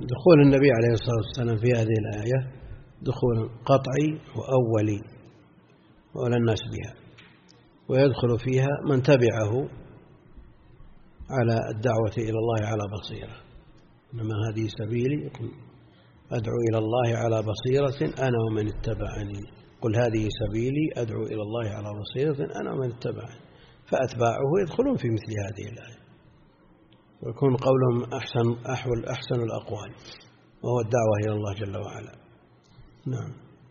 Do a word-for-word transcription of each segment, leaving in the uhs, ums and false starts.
دخول النبي عليه الصلاة والسلام في هذه الآية دخول قطعي وأولي وأولى الناس بها، ويدخل فيها من تبعه على الدعوة إلى الله على بصيرة. إنما هذه سبيلي أدعو إلى الله على بصيرة أنا ومن اتبعني. قل هذه سبيلي أدعو إلى الله على بصيرة أنا ومن اتبعني، فأتباعه يدخلون في مثل هذه الآية، ويكون قولهم أحسن أحول أحسن الأقوال، وهو الدعوة إلى الله جل وعلا. نعم.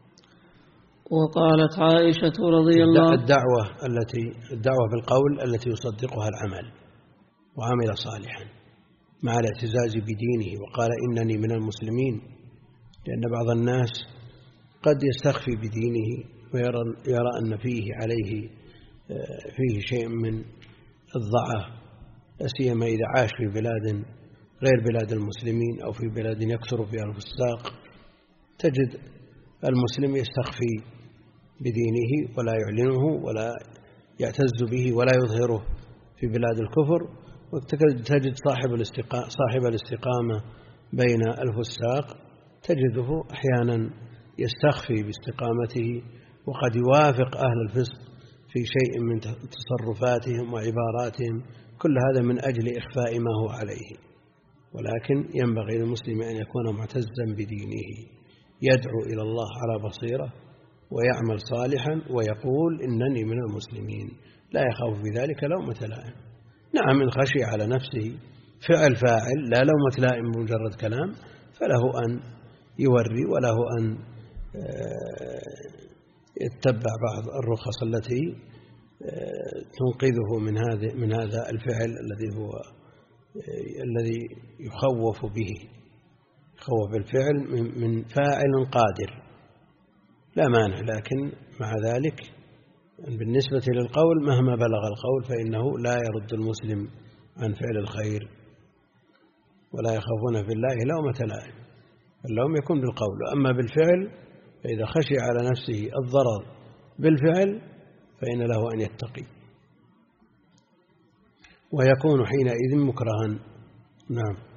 وقالت عائشة رضي الله الدعوة التي الدعوة بالقول التي يصدقها العمل وعمل صالحا مع الاعتزاز بدينه وقال إنني من المسلمين، لأن بعض الناس قد يستخفي بدينه ويرى يرى أن فيه عليه فيه شيء من الضعف، سيما إذا عاش في بلاد غير بلاد المسلمين أو في بلاد يكثر فيها الفساق. تجد المسلم يستخفي بدينه ولا يعلنه ولا يعتز به ولا يظهره في بلاد الكفر، وتجد صاحب الاستقامة صاحب الاستقامة بين الفساق تجده أحيانا يستخفي باستقامته وقد يوافق أهل الفسق في شيء من تصرفاتهم وعباراتهم، كل هذا من أجل إخفاء ما هو عليه. ولكن ينبغي للمسلم أن يكون معتزا بدينه، يدعو إلى الله على بصيرة ويعمل صالحا ويقول إنني من المسلمين، لا يخاف في ذلك لومة لائم. نعم، إن خشي على نفسه فعل فاعل لا لومة لائم بمجرد كلام، فله أن يوري وله أن يتبع بعض الرخص التي تنقذه من هذا من هذا الفعل الذي هو الذي يخوف به، يخوف بالفعل من فاعل قادر لا مانع. لكن مع ذلك بالنسبة للقول مهما بلغ القول فإنه لا يرد المسلم عن فعل الخير، ولا يخافون في الله لومة لائم، اللوم يكون بالقول. أما بالفعل فإذا خشي على نفسه الضرر بالفعل فإن له أن يتقي، ويكون حينئذ مكرها. نعم.